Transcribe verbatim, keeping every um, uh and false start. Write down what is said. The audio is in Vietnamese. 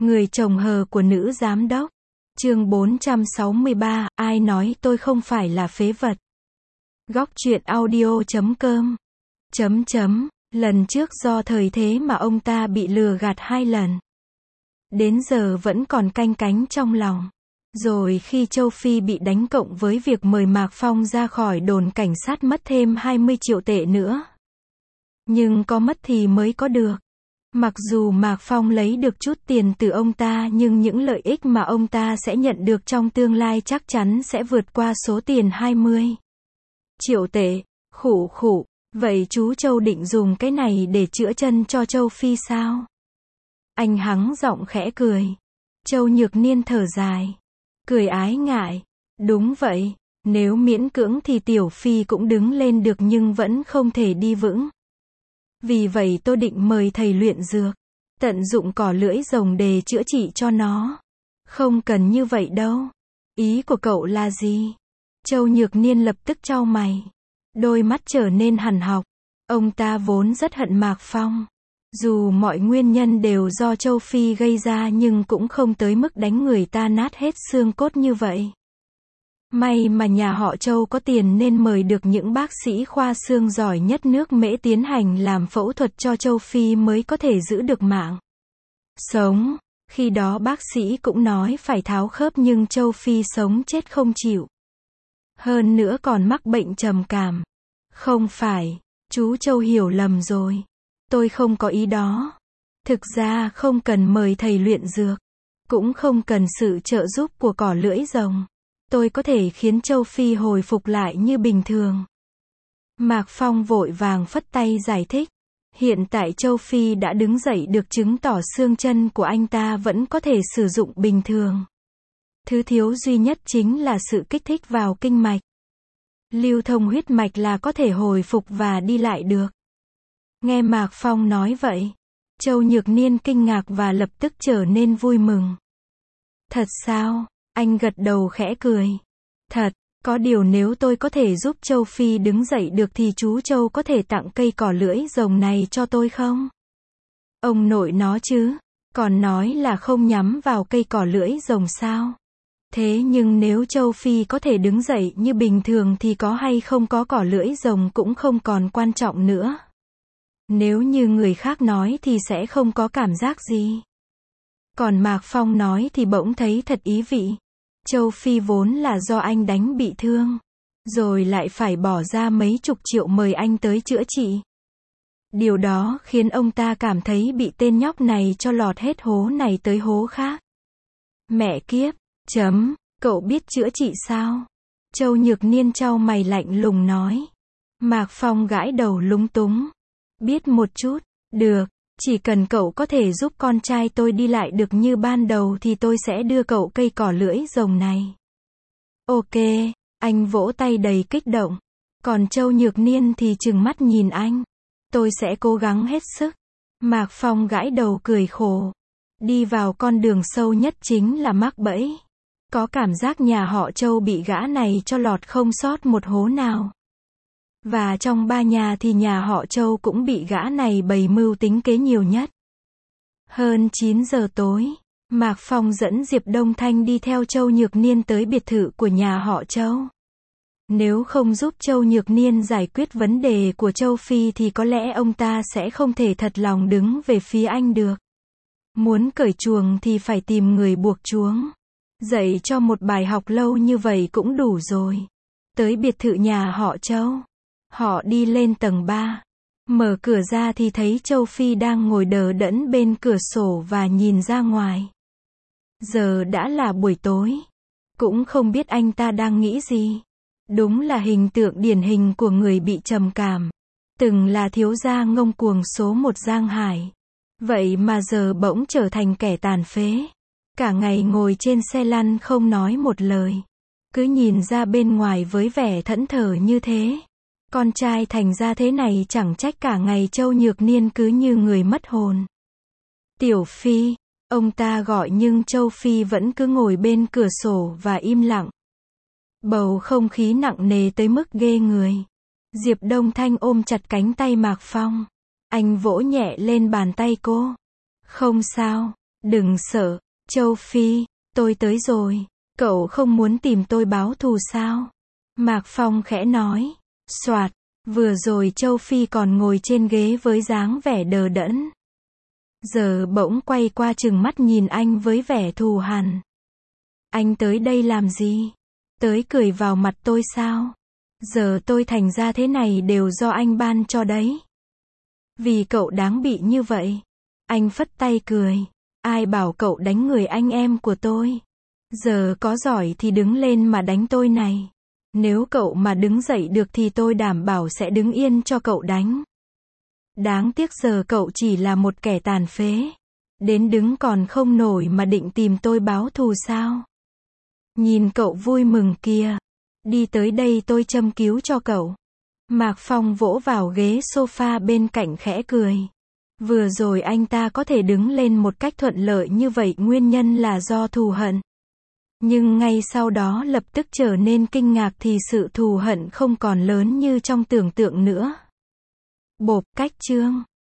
Người chồng hờ của nữ giám đốc. Chương bốn trăm sáu mươi ba, ai nói tôi không phải là phế vật. Góc truyện audio chấm com. Chấm chấm, lần trước do thời thế mà ông ta bị lừa gạt hai lần. Đến giờ vẫn còn canh cánh trong lòng. Rồi khi Châu Phi bị đánh cộng với việc mời Mạc Phong ra khỏi đồn cảnh sát mất thêm hai mươi triệu tệ nữa. Nhưng có mất thì mới có được. Mặc dù Mạc Phong lấy được chút tiền từ ông ta nhưng những lợi ích mà ông ta sẽ nhận được trong tương lai chắc chắn sẽ vượt qua số tiền hai mươi triệu tệ. Khụ khụ, vậy chú Châu định dùng cái này để chữa chân cho Châu Phi sao? Anh hắng giọng khẽ cười. Châu Nhược Niên thở dài. Cười ái ngại. Đúng vậy, nếu miễn cưỡng thì Tiểu Phi cũng đứng lên được nhưng vẫn không thể đi vững. Vì vậy tôi định mời thầy luyện dược, tận dụng cỏ lưỡi rồng để chữa trị cho nó. Không cần như vậy đâu. Ý của cậu là gì? Châu Nhược Niên lập tức chau mày. Đôi mắt trở nên hằn học. Ông ta vốn rất hận Mạc Phong. Dù mọi nguyên nhân đều do Châu Phi gây ra nhưng cũng không tới mức đánh người ta nát hết xương cốt như vậy. May mà nhà họ Châu có tiền nên mời được những bác sĩ khoa xương giỏi nhất nước Mễ tiến hành làm phẫu thuật cho Châu Phi mới có thể giữ được mạng sống. Khi đó bác sĩ cũng nói phải tháo khớp nhưng Châu Phi sống chết không chịu. Hơn nữa còn mắc bệnh trầm cảm. Không phải, chú Châu hiểu lầm rồi. Tôi không có ý đó. Thực ra không cần mời thầy luyện dược. Cũng không cần sự trợ giúp của cỏ lưỡi rồng. Tôi có thể khiến Châu Phi hồi phục lại như bình thường. Mạc Phong vội vàng phất tay giải thích. Hiện tại Châu Phi đã đứng dậy được chứng tỏ xương chân của anh ta vẫn có thể sử dụng bình thường. Thứ thiếu duy nhất chính là sự kích thích vào kinh mạch. Lưu thông huyết mạch là có thể hồi phục và đi lại được. Nghe Mạc Phong nói vậy, Châu Nhược Niên kinh ngạc và lập tức trở nên vui mừng. Thật sao? Anh gật đầu khẽ cười. Thật, có điều nếu tôi có thể giúp Châu Phi đứng dậy được thì chú Châu có thể tặng cây cỏ lưỡi rồng này cho tôi không? Ông nội nó chứ, còn nói là không nhắm vào cây cỏ lưỡi rồng sao? Thế nhưng nếu Châu Phi có thể đứng dậy như bình thường thì có hay không có cỏ lưỡi rồng cũng không còn quan trọng nữa. Nếu như người khác nói thì sẽ không có cảm giác gì. Còn Mạc Phong nói thì bỗng thấy thật ý vị. Châu Phi vốn là do anh đánh bị thương. Rồi lại phải bỏ ra mấy chục triệu mời anh tới chữa trị. Điều đó khiến ông ta cảm thấy bị tên nhóc này cho lọt hết hố này tới hố khác. Mẹ kiếp, chấm, cậu biết chữa trị sao? Châu Nhược Niên chau mày lạnh lùng nói. Mạc Phong gãi đầu lúng túng. Biết một chút, được, chỉ cần cậu có thể giúp con trai tôi đi lại được như ban đầu thì tôi sẽ đưa cậu cây cỏ lưỡi rồng này. Ok, anh vỗ tay đầy kích động. Còn Châu Nhược Niên thì trừng mắt nhìn anh. Tôi sẽ cố gắng hết sức. Mạc Phong gãi đầu cười khổ. Đi vào con đường sâu nhất chính là mắc bẫy. Có cảm giác nhà họ Châu bị gã này cho lọt không sót một hố nào. Và trong ba nhà thì nhà họ Châu cũng bị gã này bày mưu tính kế nhiều nhất. Hơn chín giờ tối, Mạc Phong dẫn Diệp Đông Thanh đi theo Châu Nhược Niên tới biệt thự của nhà họ Châu. Nếu không giúp Châu Nhược Niên giải quyết vấn đề của Châu Phi thì có lẽ ông ta sẽ không thể thật lòng đứng về phía anh được. Muốn cởi chuồng thì phải tìm người buộc chuống. Dạy cho một bài học lâu như vậy cũng đủ rồi. Tới biệt thự nhà họ Châu. Họ đi lên tầng ba. Mở cửa ra thì thấy Châu Phi đang ngồi đờ đẫn bên cửa sổ và nhìn ra ngoài. Giờ đã là buổi tối. Cũng không biết anh ta đang nghĩ gì. Đúng là hình tượng điển hình của người bị trầm cảm. Từng là thiếu gia ngông cuồng số một Giang Hải. Vậy mà giờ bỗng trở thành kẻ tàn phế. Cả ngày ngồi trên xe lăn không nói một lời. Cứ nhìn ra bên ngoài với vẻ thẫn thờ như thế. Con trai thành ra thế này chẳng trách cả ngày Châu Nhược Niên cứ như người mất hồn. Tiểu Phi, ông ta gọi nhưng Châu Phi vẫn cứ ngồi bên cửa sổ và im lặng. Bầu không khí nặng nề tới mức ghê người. Diệp Đông Thanh ôm chặt cánh tay Mạc Phong. Anh vỗ nhẹ lên bàn tay cô. Không sao, Đừng sợ, Châu Phi, tôi tới rồi. Cậu không muốn tìm tôi báo thù sao? Mạc Phong khẽ nói. Soạt, vừa rồi Châu Phi còn ngồi trên ghế với dáng vẻ đờ đẫn. Giờ bỗng quay qua trừng mắt nhìn anh với vẻ thù hằn. Anh tới đây làm gì? Tới cười vào mặt tôi sao? Giờ tôi thành ra thế này đều do anh ban cho đấy. Vì cậu đáng bị như vậy. Anh phất tay cười. Ai bảo cậu đánh người anh em của tôi? Giờ có giỏi thì đứng lên mà đánh tôi này. Nếu cậu mà đứng dậy được thì tôi đảm bảo sẽ đứng yên cho cậu đánh. Đáng tiếc giờ cậu chỉ là một kẻ tàn phế. Đến đứng còn không nổi mà định tìm tôi báo thù sao? Nhìn cậu vui mừng kìa. Đi tới đây tôi châm cứu cho cậu. Mạc Phong vỗ vào ghế sofa bên cạnh khẽ cười. Vừa rồi anh ta có thể đứng lên một cách thuận lợi như vậy nguyên nhân là do thù hận. Nhưng ngay sau đó lập tức trở nên kinh ngạc thì sự thù hận không còn lớn như trong tưởng tượng nữa. Bộp, cách chương.